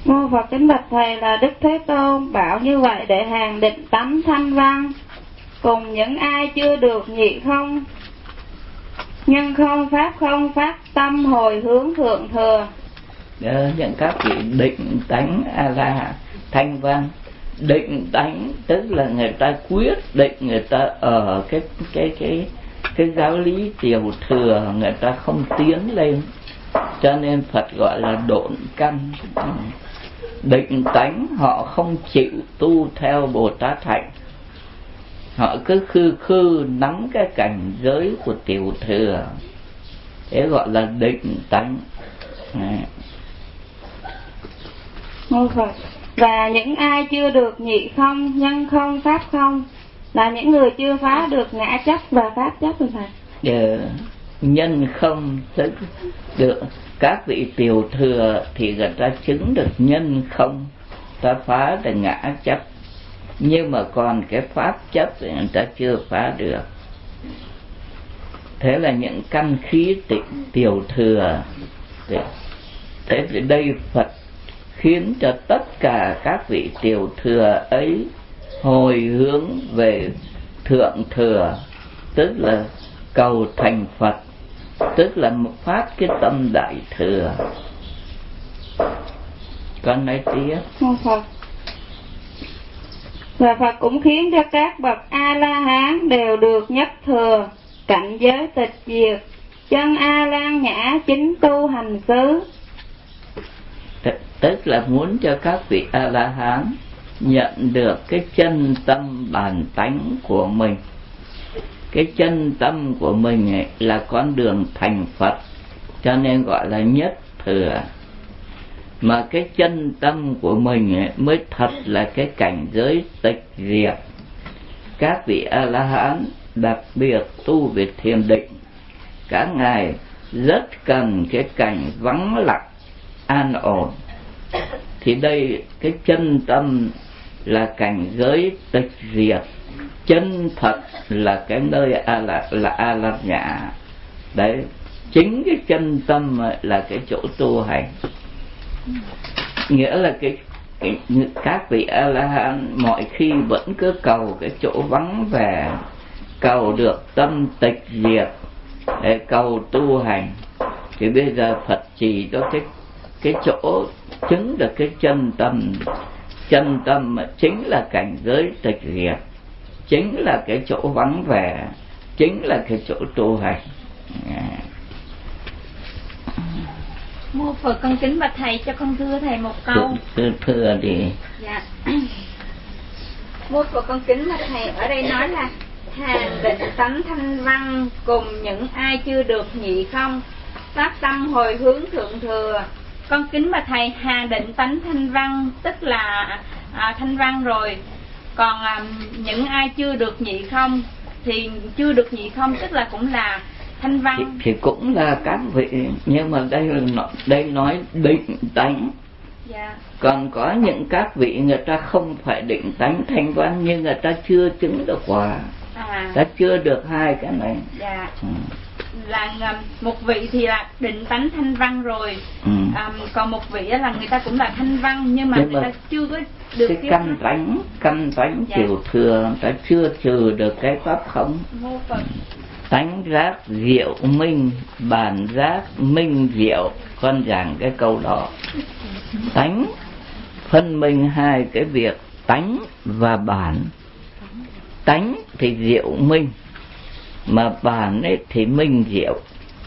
Mô Phật kính bạch thầy, là Đức Thế Tôn bảo như vậy để hàng định tánh thanh văn cùng những ai chưa được nhị không, nhân không, pháp không, phát tâm hồi hướng thượng thừa. Những các vị định tánh a la thanh văn. Định tánh tức là người ta quyết định, người ta ở cái giáo lý tiểu thừa, người ta không tiến lên, cho nên Phật gọi là độn căn. Định tánh họ không chịu tu theo Bồ Tát hạnh, họ cứ khư khư nắm cái cảnh giới của tiểu thừa, thế gọi là định tánh. Và những ai chưa được nhị không, nhân không, pháp không là những người chưa phá được ngã chấp và pháp chấp rồi thầy. Nhân không tức được các vị tiểu thừa thì người ta chứng được nhân không, ta phá được ngã chấp, nhưng mà còn cái pháp chấp thì người ta chưa phá được. Thế là những căn khí tiểu thừa. Thế thì đây Phật khiến cho tất cả các vị tiểu thừa ấy hồi hướng về thượng thừa, tức là cầu thành Phật, tức là phát cái tâm đại thừa. Con nói tiếp. Phật. Và Phật cũng khiến cho các bậc A-la-hán đều được nhất thừa, cảnh giới tịch diệt, chân A-lan nhã, chính tu hành xứ. Tức là muốn cho các vị A-la-hán nhận được cái chân tâm bản tánh của mình. Cái chân tâm của mình ấy là con đường thành Phật, cho nên gọi là nhất thừa. Mà cái chân tâm của mình ấy mới thật là cái cảnh giới tịch diệt. Các vị A-la-hán đặc biệt tu về thiền định, các ngài rất cần cái cảnh vắng lặng an ổn. Thì đây cái chân tâm là cảnh giới tịch diệt, chân thật là cái nơi A-la nhã. Đấy, chính cái chân tâm là cái chỗ tu hành. Nghĩa là các vị A-la-hán mọi khi vẫn cứ cầu cái chỗ vắng vẻ, cầu được tâm tịch diệt để cầu tu hành. Thì bây giờ Phật chỉ cho cái chỗ chứng được cái chân tâm. Chân tâm chính là cảnh giới tịch diệt, chính là cái chỗ vắng vẻ, chính là cái chỗ tu hành. Mô Phật, con kính bạch thầy, cho con thưa thầy một câu. Thưa đi. Dạ. Mô Phật, con kính bạch thầy, ở đây nói là hàng định tánh thanh văn cùng những ai chưa được nhị không, phát tâm hồi hướng thượng thừa. Con kính bạch thầy, hàng định tánh thanh văn tức là thanh văn rồi, còn những ai chưa được nhị không thì chưa được nhị không tức là cũng là thanh văn. Thì cũng là các vị, nhưng mà đây nói định tánh. Dạ. Còn có những các vị người ta không phải định tánh thanh văn, nhưng người ta chưa chứng được quả, ta chưa được hai cái này. Dạ. Là một vị thì là định tánh thanh văn rồi, còn một vị là người ta cũng là thanh văn, nhưng mà người ta chưa có được cái căn tánh dạ. tiểu thừa người ta chưa trừ được cái pháp không. Vô Phật. Tánh giác diệu minh, bản giác minh diệu. Con giảng cái câu đó. Tánh phân minh hai cái việc tánh và bản. Tánh thì diệu minh, mà bản ấy thì minh diệu.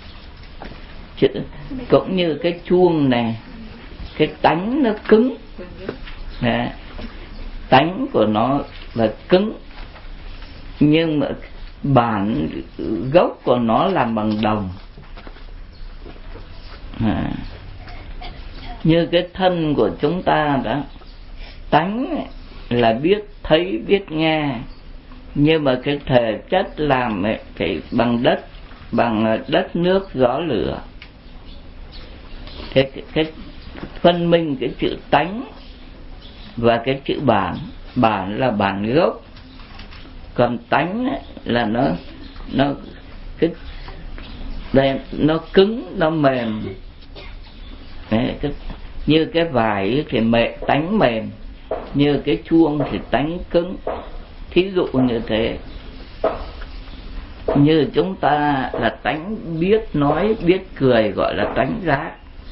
Cũng như cái chuông này, cái tánh nó cứng, tánh của nó là cứng, nhưng mà bản gốc của nó làm bằng đồng. Như cái thân của chúng ta đó, tánh là biết thấy biết nghe, nhưng mà cái thể chất làm thì bằng đất nước gió lửa. Cái phân minh cái chữ tánh và cái chữ bản. Bản là bản gốc, còn tánh là nó cứng, nó mềm. Như cái vải thì tánh mềm, như cái chuông thì tánh cứng. Thí dụ như thế. Như chúng ta là tánh biết nói, biết cười, gọi là tánh giác.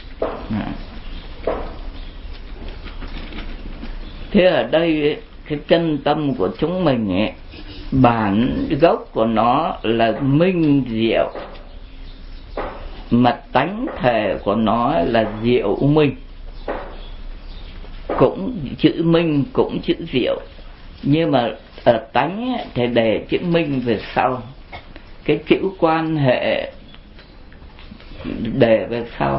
Thế ở đây cái chân tâm của chúng mình ấy, bản gốc của nó là minh diệu, mà tánh thể của nó là diệu minh. Cũng chữ minh cũng chữ diệu, nhưng mà ở tánh ấy, thì để chữ minh về sau, cái chữ quan hệ để về sau.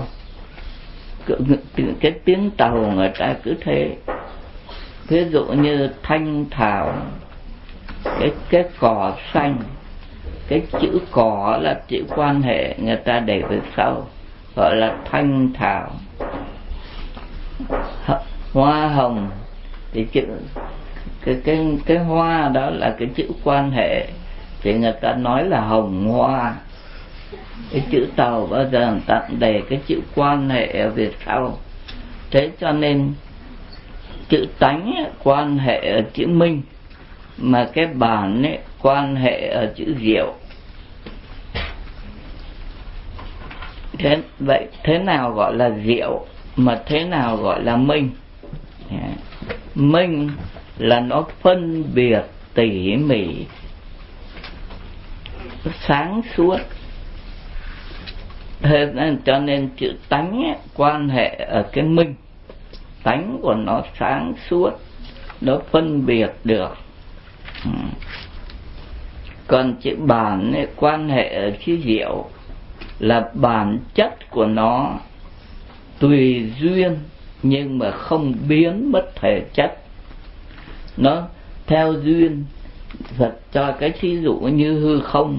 Cái tiếng Tàu người ta cứ thế. Ví dụ như thanh thảo, cái cỏ xanh, cái chữ cỏ là chữ quan hệ, người ta để về sau, gọi là thanh thảo. Hoa hồng thì chữ cái hoa đó là cái chữ quan hệ, thì người ta nói là hồng hoa. Cái chữ Tàu bao giờ người ta để cái chữ quan hệ ở về sau. Thế cho nên chữ tánh ấy, quan hệ ở chữ minh, mà cái bản ấy, quan hệ ở chữ diệu. Vậy thế nào gọi là diệu, mà thế nào gọi là minh? Minh là nó phân biệt tỉ mỉ, sáng suốt. Thế nên cho nên chữ tánh ấy, quan hệ ở cái minh. Tánh của nó sáng suốt, nó phân biệt được. Còn chữ bản ấy, quan hệ ở chữ diệu, là bản chất của nó tùy duyên nhưng mà không biến mất thể chất. Nó theo duyên. Phật cho cái thí dụ như hư không.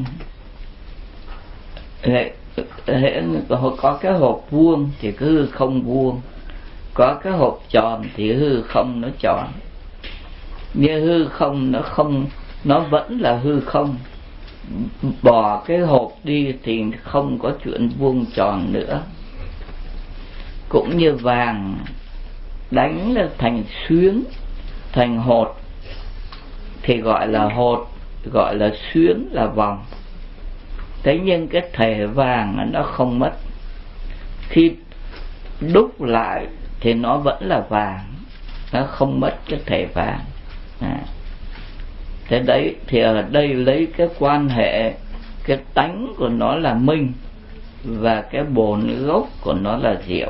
Có cái hộp vuông thì cái hư không vuông, có cái hộp tròn thì hư không nó tròn. Như hư không nó không, nó vẫn là hư không. Bỏ cái hộp đi thì không có chuyện vuông tròn nữa. Cũng như vàng đánh là thành xuyến, thành hột thì gọi là hột, gọi là xuyến là vòng. Thế nhưng cái thể vàng nó không mất. Khi đúc lại thì nó vẫn là vàng, nó không mất cái thể vàng. Thế đấy, thì ở đây lấy cái quan hệ, cái tánh của nó là minh, và cái bổn gốc của nó là diệu.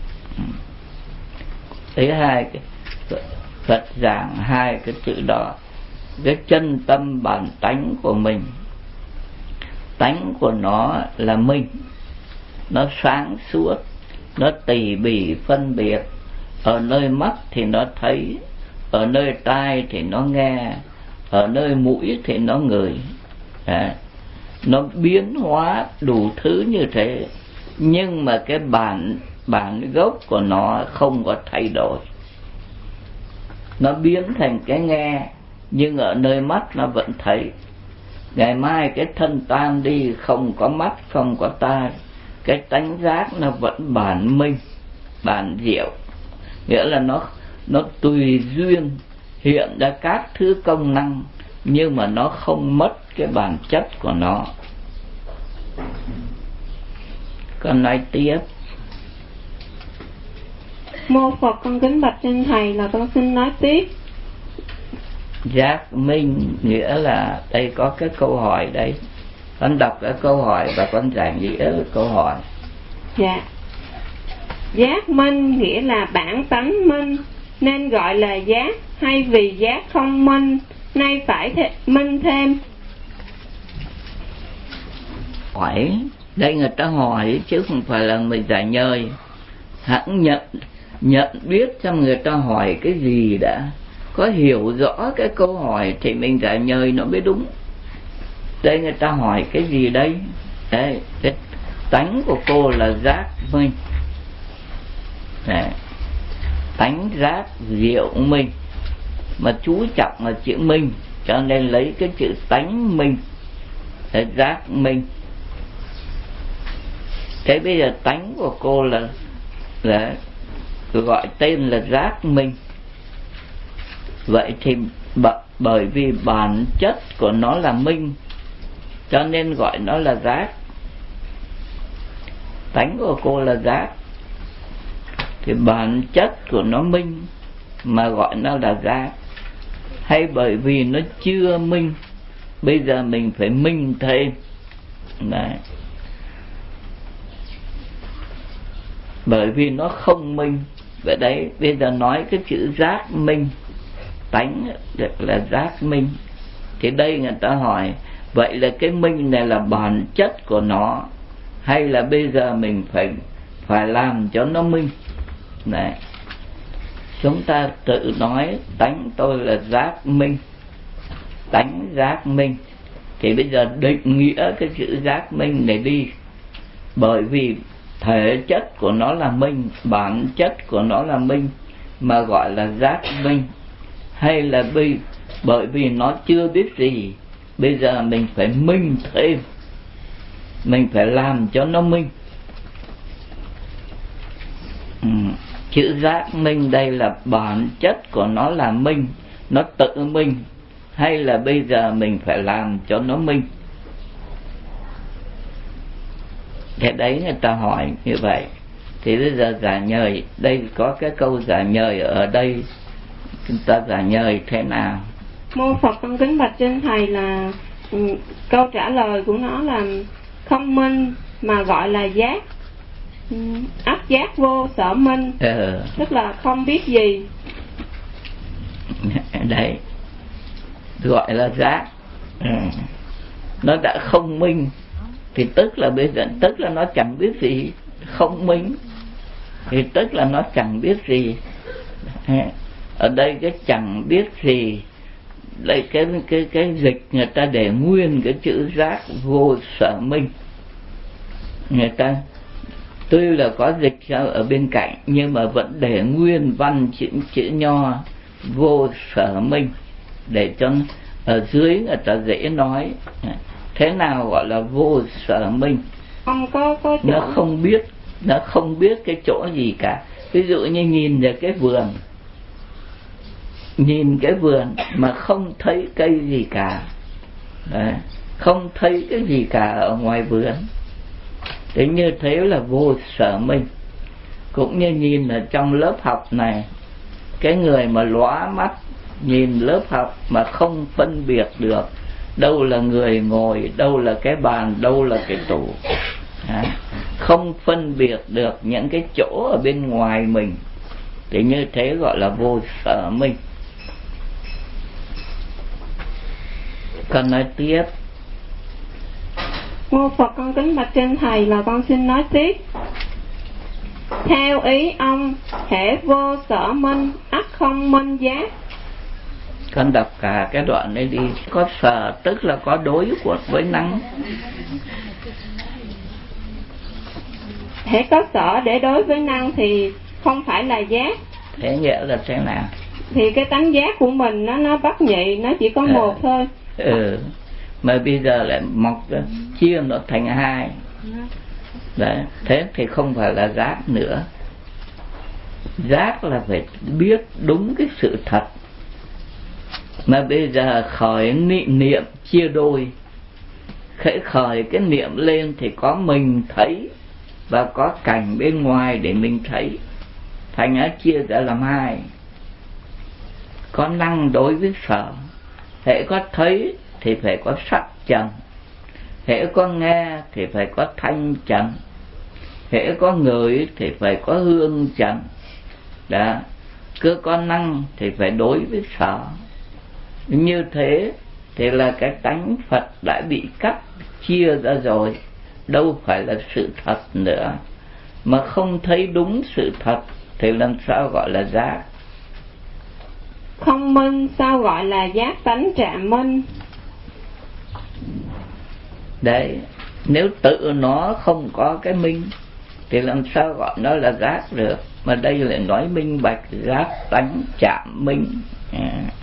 Thấy hai cái Phật giảng hai cái chữ đó. Cái chân tâm bản tánh của mình, tánh của nó là minh, nó sáng suốt, nó tỉ mỉ phân biệt. Ở nơi mắt thì nó thấy, ở nơi tai thì nó nghe, ở nơi mũi thì nó ngửi. Nó biến hóa đủ thứ như thế, nhưng mà cái bản gốc của nó không có thay đổi. Nó biến thành cái nghe, nhưng ở nơi mắt nó vẫn thấy. Ngày mai cái thân tan đi, không có mắt, không có tai, cái tánh giác nó vẫn bản minh, bản diệu. Nghĩa là nó tùy duyên hiện ra các thứ công năng, nhưng mà nó không mất cái bản chất của nó. Con nói tiếp. Mô Phật, con kính bạch trên thầy, là con xin nói tiếp. Giác minh nghĩa là đây có cái câu hỏi đây. Con đọc cái câu hỏi và con giảng nghĩa câu hỏi. Dạ. Giác minh nghĩa là bản tánh minh, nên gọi là giác, hay vì giác không minh nay phải minh thêm? Hỏi đây người ta hỏi chứ không phải là mình giải nhơi. Hãng nhận biết xem người ta hỏi cái gì đã, có hiểu rõ cái câu hỏi thì mình giải nhơi nó mới đúng. Đây người ta hỏi cái gì đây? Đây, cái tánh của cô là giác minh. Tánh giác diệu minh, mà chú trọng là chữ minh, cho nên lấy cái chữ tánh minh để giác minh. Thế bây giờ tánh của cô là gọi tên là giác minh. Vậy thì bởi vì bản chất của nó là minh, cho nên gọi nó là giác. Tánh của cô là giác, thì bản chất của nó minh mà gọi nó là giác, hay bởi vì nó chưa minh, bây giờ mình phải minh thêm. Đấy. Bởi vì nó không minh. Vậy đấy, bây giờ nói cái chữ giác minh, tánh được là giác minh. Thì đây người ta hỏi, vậy là cái minh này là bản chất của nó, hay là bây giờ mình phải làm cho nó minh? Đấy. Chúng ta tự nói tánh tôi là giác minh, tánh giác minh. Thì bây giờ định nghĩa cái chữ giác minh này đi. Bởi vì thể chất của nó là minh, bản chất của nó là minh, mà gọi là giác minh, hay là bởi vì nó chưa biết gì, bây giờ mình phải minh thêm, mình phải làm cho nó minh. Chữ giác minh đây là bản chất của nó là minh, nó tự minh, hay là bây giờ mình phải làm cho nó minh? Thế đấy người ta hỏi như vậy. Thì bây giờ giả nhời, đây có cái câu giả nhời ở đây, chúng ta giả nhời thế nào? Mô Phật con kính bạch trên thầy là câu trả lời của nó là không minh mà gọi là giác. Ắt giác vô sở minh, tức là không biết gì. Đấy, gọi là giác. Nó đã không minh thì tức là bây giờ tức là nó chẳng biết gì. Không minh thì tức là nó chẳng biết gì. Ở đây cái chẳng biết gì, đây cái dịch người ta để nguyên cái chữ giác vô sở minh. Người ta tuy là có dịch ở bên cạnh nhưng mà vẫn để nguyên văn chữ nho vô sở minh, để cho ở dưới người ta dễ nói. Thế nào gọi là vô sở minh? Không có chỗ. Nó không biết cái chỗ gì cả. Ví dụ như nhìn vào cái vườn, nhìn cái vườn mà không thấy cây gì cả. Đấy, không thấy cái gì cả ở ngoài vườn. Thế như thế là vô sở minh. Cũng như nhìn ở trong lớp học này, cái người mà lóa mắt nhìn lớp học mà không phân biệt được đâu là người ngồi, đâu là cái bàn, đâu là cái tủ, không phân biệt được những cái chỗ ở bên ngoài mình, thì như thế gọi là vô sở minh. Còn nói tiếp. Mô Phật con kính bạch trên thầy là con xin nói tiếp. Theo ý ông, hễ vô sở minh ắt không minh giác. Con đọc cả cái đoạn này đi. Có sở tức là có đối cuộc với năng. Hễ có sở để đối với năng thì không phải là giác. Thế nghĩa là thế nào? Thì cái tánh giác của mình nó bất nhị, nó chỉ có một thôi. Mà bây giờ lại mọc ra, chia nó thành hai. Đấy, thế thì không phải là giác nữa. Giác là phải biết đúng cái sự thật. Mà bây giờ khởi niệm chia đôi, khởi cái niệm lên thì có mình thấy và có cảnh bên ngoài để mình thấy, thành ra chia ra làm hai. Có năng đối với sở, hễ có thấy thì phải có sắc trần, hễ có nghe thì phải có thanh trần, hễ có ngửi thì phải có hương trần. Đó, cứ có năng thì phải đối với sở. Như thế thì là cái tánh Phật đã bị cắt chia ra rồi, đâu phải là sự thật nữa. Mà không thấy đúng sự thật thì làm sao gọi là giác? Không minh sao gọi là giác tánh trạm minh? Đấy, nếu tự nó không có cái minh thì làm sao gọi nó là giác được? Mà đây lại nói minh bạch giác tánh chạm minh.